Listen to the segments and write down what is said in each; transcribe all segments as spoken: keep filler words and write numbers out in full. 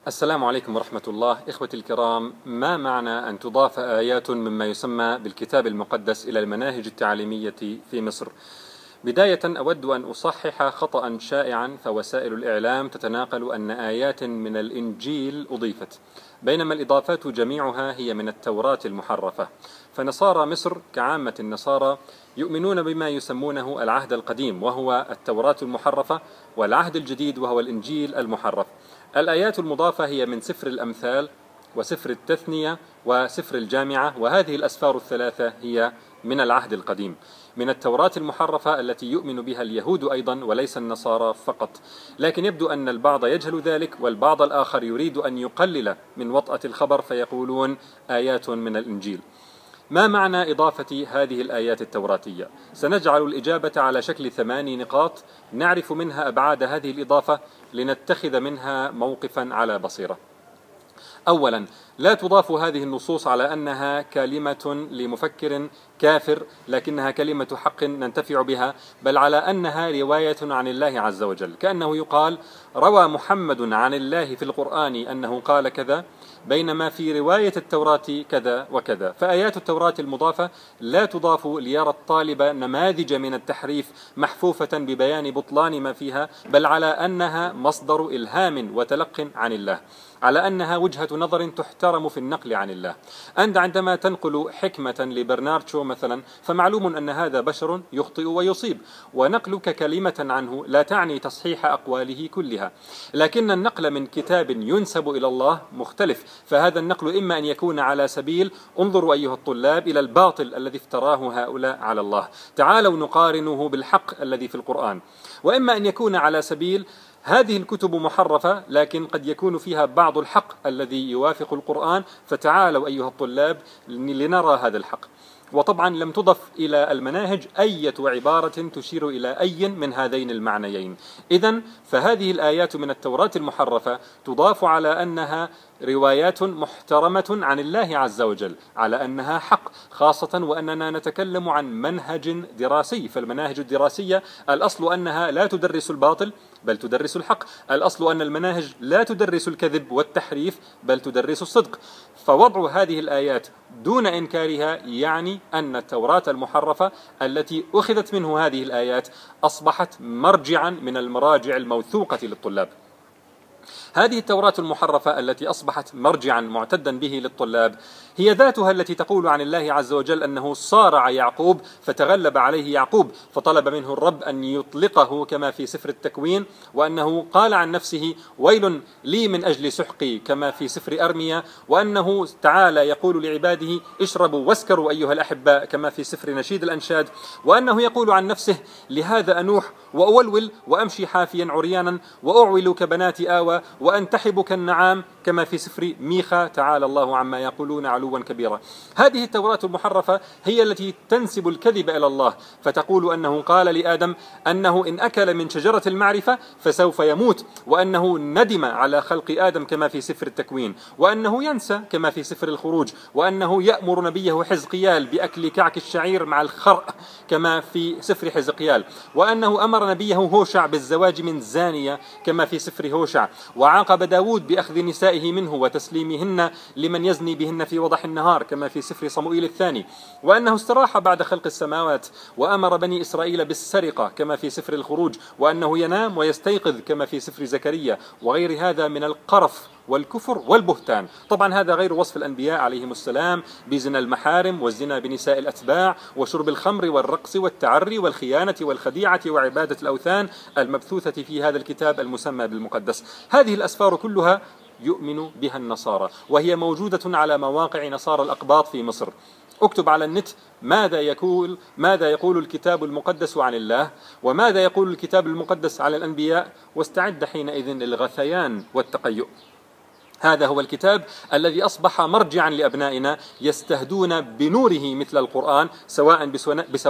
السلام عليكم ورحمة الله. إخوتي الكرام، ما معنى أن تضاف آيات مما يسمى بالكتاب المقدس إلى المناهج التعليمية في مصر؟ بداية أود أن أصحح خطأ شائعا، فوسائل الإعلام تتناقل أن آيات من الإنجيل أضيفت، بينما الإضافات جميعها هي من التوراة المحرفة. فنصارى مصر كعامة النصارى يؤمنون بما يسمونه العهد القديم وهو التوراة المحرفة، والعهد الجديد وهو الإنجيل المحرف. الآيات المضافة هي من سفر الأمثال وسفر التثنية وسفر الجامعة، وهذه الأسفار الثلاثة هي من العهد القديم، من التوراة المحرفة التي يؤمن بها اليهود أيضا وليس النصارى فقط. لكن يبدو أن البعض يجهل ذلك، والبعض الآخر يريد أن يقلل من وطأة الخبر فيقولون آيات من الإنجيل. ما معنى إضافة هذه الآيات التوراتية؟ سنجعل الإجابة على شكل ثماني نقاط نعرف منها أبعاد هذه الإضافة لنتخذ منها موقفا على بصيرة. أولا، لا تضاف هذه النصوص على أنها كلمة لمفكر كافر لكنها كلمة حق ننتفع بها، بل على أنها رواية عن الله عز وجل، كأنه يقال روى محمد عن الله في القرآن أنه قال كذا، بينما في رواية التوراة كذا وكذا. فآيات التوراة المضافة لا تضاف ليرى الطالب نماذج من التحريف محفوفة ببيان بطلان ما فيها، بل على أنها مصدر إلهام وتلق عن الله، على أنها وجهة نظر تحترم في النقل عن الله. أنت عندما تنقل حكمة لبرنارد شو مثلا، فمعلوم أن هذا بشر يخطئ ويصيب، ونقلك كلمة عنه لا تعني تصحيح أقواله كلها، لكن النقل من كتاب ينسب إلى الله مختلف. فهذا النقل إما أن يكون على سبيل انظروا أيها الطلاب إلى الباطل الذي افتراه هؤلاء على الله، تعالوا نقارنه بالحق الذي في القرآن، وإما أن يكون على سبيل هذه الكتب محرفة لكن قد يكون فيها بعض الحق الذي يوافق القرآن، فتعالوا أيها الطلاب لنرى هذا الحق. وطبعا لم تضف إلى المناهج أي عبارة تشير إلى أي من هذين المعنيين. إذن فهذه الآيات من التوراة المحرفة تضاف على أنها روايات محترمة عن الله عز وجل، على أنها حق، خاصة وأننا نتكلم عن منهج دراسي. فالمناهج الدراسية الأصل أنها لا تدرس الباطل بل تدرس الحق، الأصل أن المناهج لا تدرس الكذب والتحريف بل تدرس الصدق. فوضع هذه الآيات دون إنكارها يعني أن التوراة المحرفة التي أخذت منه هذه الآيات أصبحت مرجعا من المراجع الموثوقة للطلاب. هذه التوراة المحرفة التي أصبحت مرجعا معتدا به للطلاب هي ذاتها التي تقول عن الله عز وجل أنه صارع يعقوب فتغلب عليه يعقوب فطلب منه الرب أن يطلقه كما في سفر التكوين، وأنه قال عن نفسه ويل لي من أجل سحقي كما في سفر أرميا، وأنه تعالى يقول لعباده اشربوا واسكروا أيها الأحباء كما في سفر نشيد الأنشاد، وأنه يقول عن نفسه لهذا أنوح وأولول وأمشي حافيا عريانا وأعول كبنات آوى وأنتحب كالنعام كما في سفر ميخا تعالى الله عما يقولون علوا كبيرا. هذه التوراة المحرفة هي التي تنسب الكذب إلى الله، فتقول أنه قال لآدم أنه إن أكل من شجرة المعرفة فسوف يموت، وأنه ندم على خلق آدم كما في سفر التكوين، وأنه ينسى كما في سفر الخروج، وأنه يأمر نبيه حزقيال بأكل كعك الشعير مع الخرء كما في سفر حزقيال، وأنه أمر نبيه هوشع بالزواج من زانية كما في سفر هوشع، وعاقب داود بأخذ نسائه منه وتسليمهن لمن يزني بهن في وضح النهار كما في سفر صموئيل الثاني، وأنه استراح بعد خلق السماوات وأمر بني إسرائيل بالسرقة كما في سفر الخروج، وأنه ينام ويستيقظ كما في سفر زكريا، وغير هذا من القرف والكفر والبهتان. طبعا هذا غير وصف الأنبياء عليهم السلام بزنا المحارم والزنا بنساء الأتباع وشرب الخمر والرقص والتعري والخيانة والخديعة وعبادة الأوثان المبثوثة في هذا الكتاب المسمى بالمقدس. هذه الأسفار كلها يؤمن بها النصارى، وهي موجودة على مواقع نصارى الأقباط في مصر. اكتب على النت ماذا يقول ماذا يقول الكتاب المقدس عن الله وماذا يقول الكتاب المقدس على الأنبياء، واستعد حينئذ للغثيان والتقيؤ. هذا هو الكتاب الذي أصبح مرجعا لأبنائنا يستهدون بنوره مثل القرآن سواء بسواء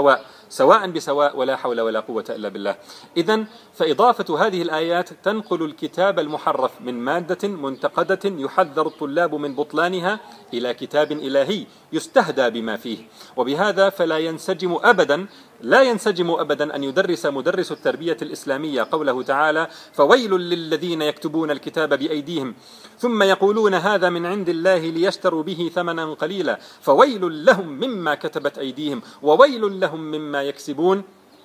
سواء بسواء ولا حول ولا قوة إلا بالله. إذن فإضافة هذه الآيات تنقل الكتاب المحرف من مادة منتقدة يحذر الطلاب من بطلانها إلى كتاب إلهي يستهدى بما فيه. وبهذا فلا ينسجم أبدا لا ينسجم أبدا أن يدرس مدرس التربية الإسلامية قوله تعالى: فويل للذين يكتبون الكتاب بأيديهم ثم يقولون هذا من عند الله ليشتروا به ثمنا قليلا فويل لهم مما كتبت أيديهم وويل لهم مما يكسبون،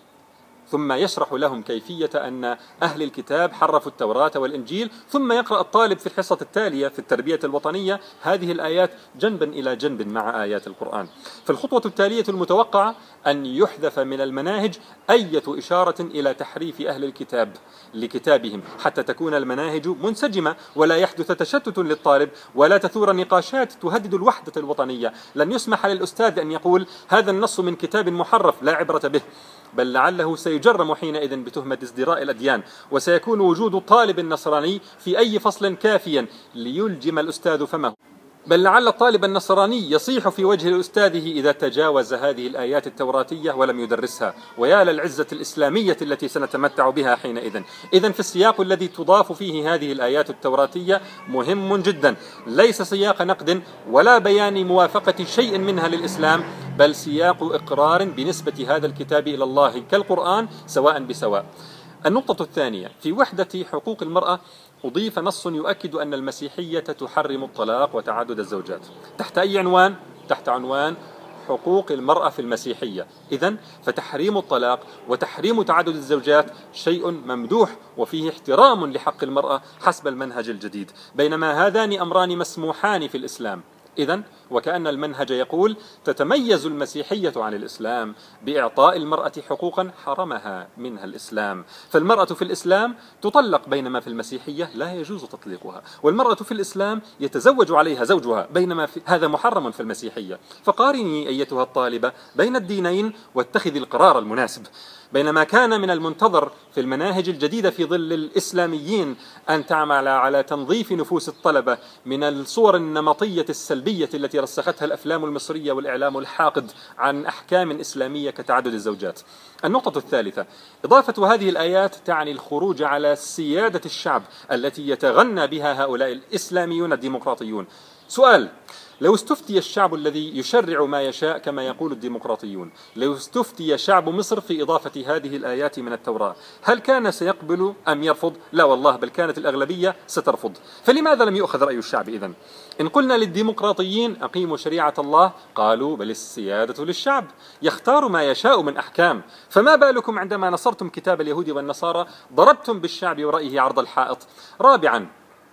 ثم يشرح لهم كيفية أن أهل الكتاب حرفوا التوراة والإنجيل، ثم يقرأ الطالب في الحصة التالية في التربية الوطنية هذه الآيات جنبا إلى جنب مع آيات القرآن. فالخطوة التالية المتوقعة أن يحذف من المناهج أية إشارة إلى تحريف أهل الكتاب لكتابهم، حتى تكون المناهج منسجمة ولا يحدث تشتت للطالب ولا تثور نقاشات تهدد الوحدة الوطنية. لن يسمح للأستاذ أن يقول هذا النص من كتاب محرف لا عبرة به، بل لعله سيجرم حينئذ بتهمة ازدراء الأديان، وسيكون وجود طالب نصراني في أي فصل كافيا ليلجم الأستاذ فمه، بل لعل الطالب النصراني يصيح في وجه أستاذه إذا تجاوز هذه الآيات التوراتية ولم يدرسها، ويا للعزة الإسلامية التي سنتمتع بها حينئذ. إذن في السياق الذي تضاف فيه هذه الآيات التوراتية مهم جدا، ليس سياق نقد ولا بيان موافقة شيء منها للإسلام، بل سياق إقرار بنسبة هذا الكتاب إلى الله كالقرآن سواء بسواء. النقطة الثانية في وحدة حقوق المرأة أضيف نص يؤكد أن المسيحية تحرم الطلاق وتعدد الزوجات. تحت أي عنوان؟ تحت عنوان حقوق المرأة في المسيحية. إذن فتحريم الطلاق وتحريم تعدد الزوجات شيء ممدوح وفيه احترام لحق المرأة حسب المنهج الجديد، بينما هذان أمران مسموحان في الإسلام. إذن وكأن المنهج يقول تتميز المسيحية عن الإسلام بإعطاء المرأة حقوقا حرمها منها الإسلام، فالمرأة في الإسلام تطلق بينما في المسيحية لا يجوز تطليقها، والمرأة في الإسلام يتزوج عليها زوجها بينما في هذا محرم في المسيحية. فقارني أيتها الطالبة بين الدينين واتخذي القرار المناسب. بينما كان من المنتظر في المناهج الجديدة في ظل الإسلاميين أن تعمل على تنظيف نفوس الطلبة من الصور النمطية السلبية التي رسختها الأفلام المصرية والإعلام الحاقد عن أحكام إسلامية كتعدد الزوجات. النقطة الثالثة: إضافة هذه الآيات تعني الخروج على سيادة الشعب التي يتغنى بها هؤلاء الإسلاميون الديمقراطيون. سؤال: لو استفتي الشعب الذي يشرع ما يشاء كما يقول الديمقراطيون، لو استفتي شعب مصر في إضافة هذه الآيات من التوراة، هل كان سيقبل أم يرفض؟ لا والله، بل كانت الأغلبية سترفض. فلماذا لم يؤخذ رأي الشعب إذن؟ إن قلنا للديمقراطيين أقيموا شريعة الله، قالوا بل السيادة للشعب يختار ما يشاء من أحكام، فما بالكم عندما نصرتم كتاب اليهود والنصارى ضربتم بالشعب ورأيه عرض الحائط. رابعا: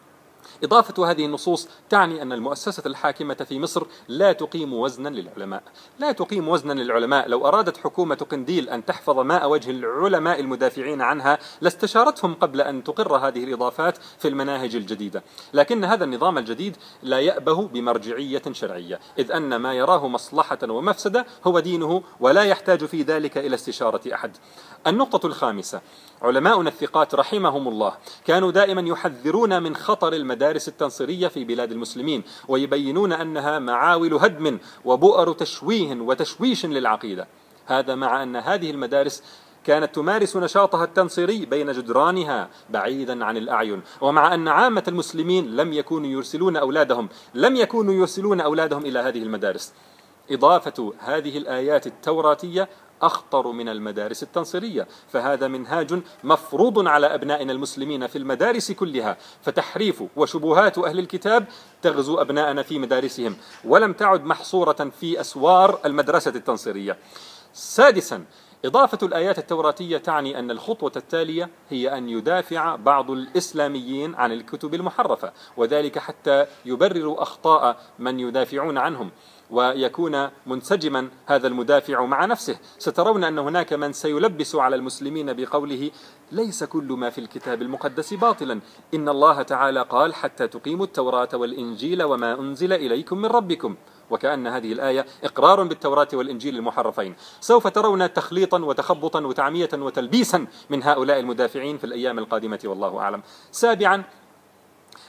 إضافة هذه النصوص تعني أن المؤسسة الحاكمة في مصر لا تقيم وزنا للعلماء، لا تقيم وزنا للعلماء. لو أرادت حكومة قنديل أن تحفظ ماء وجه العلماء المدافعين عنها لاستشارتهم قبل أن تقر هذه الإضافات في المناهج الجديدة، لكن هذا النظام الجديد لا يأبه بمرجعية شرعية، إذ أن ما يراه مصلحة ومفسدة هو دينه ولا يحتاج في ذلك إلى استشارة أحد. النقطة الخامسة: علماؤنا الثقات رحمهم الله كانوا دائما يحذرون من خطر المدارس التنصيرية في بلاد المسلمين، ويبينون أنها معاول هدم وبؤر تشويه وتشويش للعقيدة. هذا مع أن هذه المدارس كانت تمارس نشاطها التنصيري بين جدرانها بعيدا عن الأعين، ومع أن عامة المسلمين لم يكونوا يرسلون أولادهم لم يكونوا يرسلون أولادهم إلى هذه المدارس. إضافة هذه الآيات التوراتية أخطر من المدارس التنصيرية، فهذا منهاج مفروض على أبنائنا المسلمين في المدارس كلها، فتحريف وشبهات أهل الكتاب تغزو أبنائنا في مدارسهم ولم تعد محصورة في أسوار المدرسة التنصيرية. سادسا: إضافة الآيات التوراتية تعني أن الخطوة التالية هي أن يدافع بعض الإسلاميين عن الكتب المحرفة، وذلك حتى يبرروا أخطاء من يدافعون عنهم، ويكون منسجما هذا المدافع مع نفسه. سترون أن هناك من سيلبس على المسلمين بقوله ليس كل ما في الكتاب المقدس باطلا، إن الله تعالى قال حتى تقيموا التوراة والإنجيل وما أنزل إليكم من ربكم، وكأن هذه الآية إقرار بالتوراة والإنجيل المحرفين. سوف ترون تخليطا وتخبطا وتعمية وتلبيسا من هؤلاء المدافعين في الأيام القادمة والله أعلم. سابعا: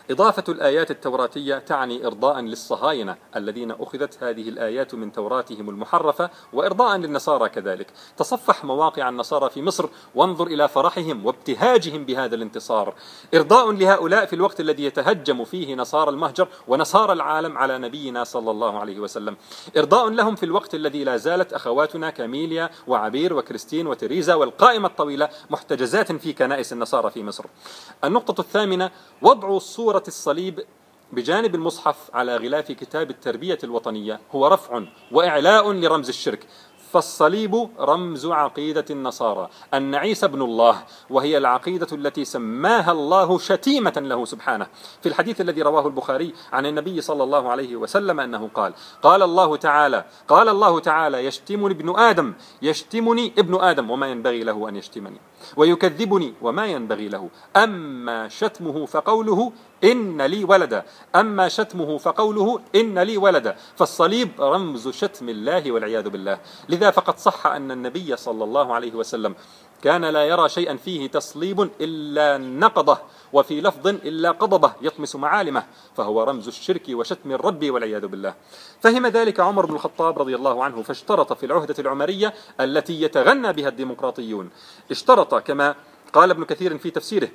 إضافة الآيات التوراتية تعني إرضاء للصهاينة الذين أخذت هذه الآيات من توراتهم المحرفة، وإرضاء للنصارى كذلك. تصفح مواقع النصارى في مصر وانظر إلى فرحهم وابتهاجهم بهذا الانتصار. إرضاء لهؤلاء في الوقت الذي يتهجم فيه نصارى المهجر ونصارى العالم على نبينا صلى الله عليه وسلم. إرضاء لهم في الوقت الذي لا زالت أخواتنا كاميليا وعبير وكريستين وتريزا والقائمة الطويلة محتجزات في كنائس النصارى في مصر. النقطة الثامنة: وضع صورة الصليب بجانب المصحف على غلاف كتاب التربية الوطنية هو رفع وإعلاء لرمز الشرك. فالصليب رمز عقيدة النصارى أن عيسى ابن الله، وهي العقيدة التي سماها الله شتيمة له سبحانه. في الحديث الذي رواه البخاري عن النبي صلى الله عليه وسلم أنه قال: قال الله تعالى قال الله تعالى يشتمني ابن آدم يشتمني ابن آدم وما ينبغي له أن يشتمني، ويكذبني وما ينبغي له، أما شتمه فقوله إن لي ولدا أما شتمه فقوله إن لي ولدا. فالصليب رمز شتم الله والعياذ بالله. لذا فقد صح أن النبي صلى الله عليه وسلم كان لا يرى شيئا فيه تصليب إلا نقضه، وفي لفظ إلا قضبه يطمس معالمه، فهو رمز الشرك وشتم الرب والعياذ بالله. فهم ذلك عمر بن الخطاب رضي الله عنه، فاشترط في العهدة العمرية التي يتغنى بها الديمقراطيون، اشترط كما قال ابن كثير في تفسيره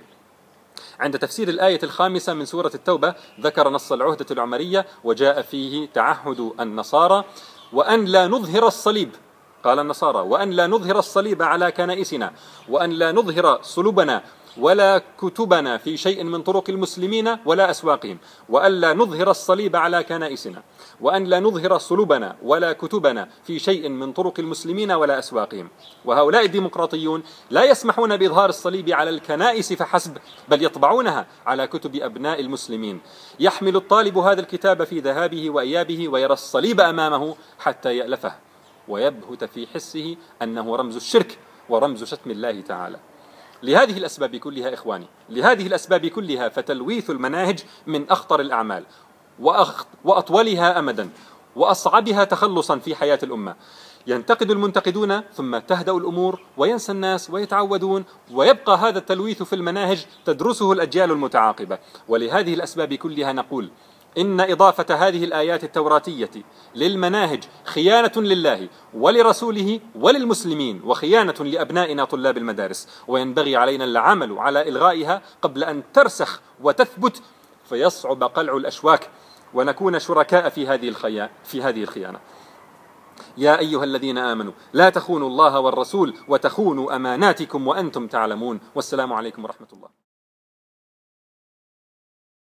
عند تفسير الآية الخامسة من سورة التوبة، ذكر نص العهدة العمرية وجاء فيه تعهد النصارى وأن لا نظهر الصليب. قال النصارى: وأن لا نظهر الصليب على كنائسنا، وأن لا نظهر صلوبنا ولا كتبنا في شيء من طرق المسلمين ولا أسواقهم، وأن لا نظهر الصليب على كنائسنا، وأن لا نظهر صلوبنا ولا كتبنا في شيء من طرق المسلمين ولا أسواقهم. وهؤلاء الديمقراطيون لا يسمحون بإظهار الصليب على الكنائس فحسب، بل يطبعونها على كتب أبناء المسلمين. يحمل الطالب هذا الكتاب في ذهابه وإيابه ويرى الصليب أمامه حتى يألفه ويبهت في حسه أنه رمز الشرك ورمز شتم الله تعالى. لهذه الأسباب كلها إخواني لهذه الأسباب كلها فتلويث المناهج من أخطر الأعمال وأطولها أمدا وأصعبها تخلصا في حياة الأمة. ينتقد المنتقدون ثم تهدأ الأمور وينسى الناس ويتعودون، ويبقى هذا التلويث في المناهج تدرسه الأجيال المتعاقبة. ولهذه الأسباب كلها نقول إن إضافة هذه الآيات التوراتية للمناهج خيانة لله ولرسوله وللمسلمين، وخيانة لأبنائنا طلاب المدارس، وينبغي علينا العمل على إلغائها قبل أن ترسخ وتثبت فيصعب قلع الأشواك ونكون شركاء في هذه الخيانة في هذه الخيانة. يا أيها الذين آمنوا لا تخونوا الله والرسول وتخونوا أماناتكم وأنتم تعلمون. والسلام عليكم ورحمة الله.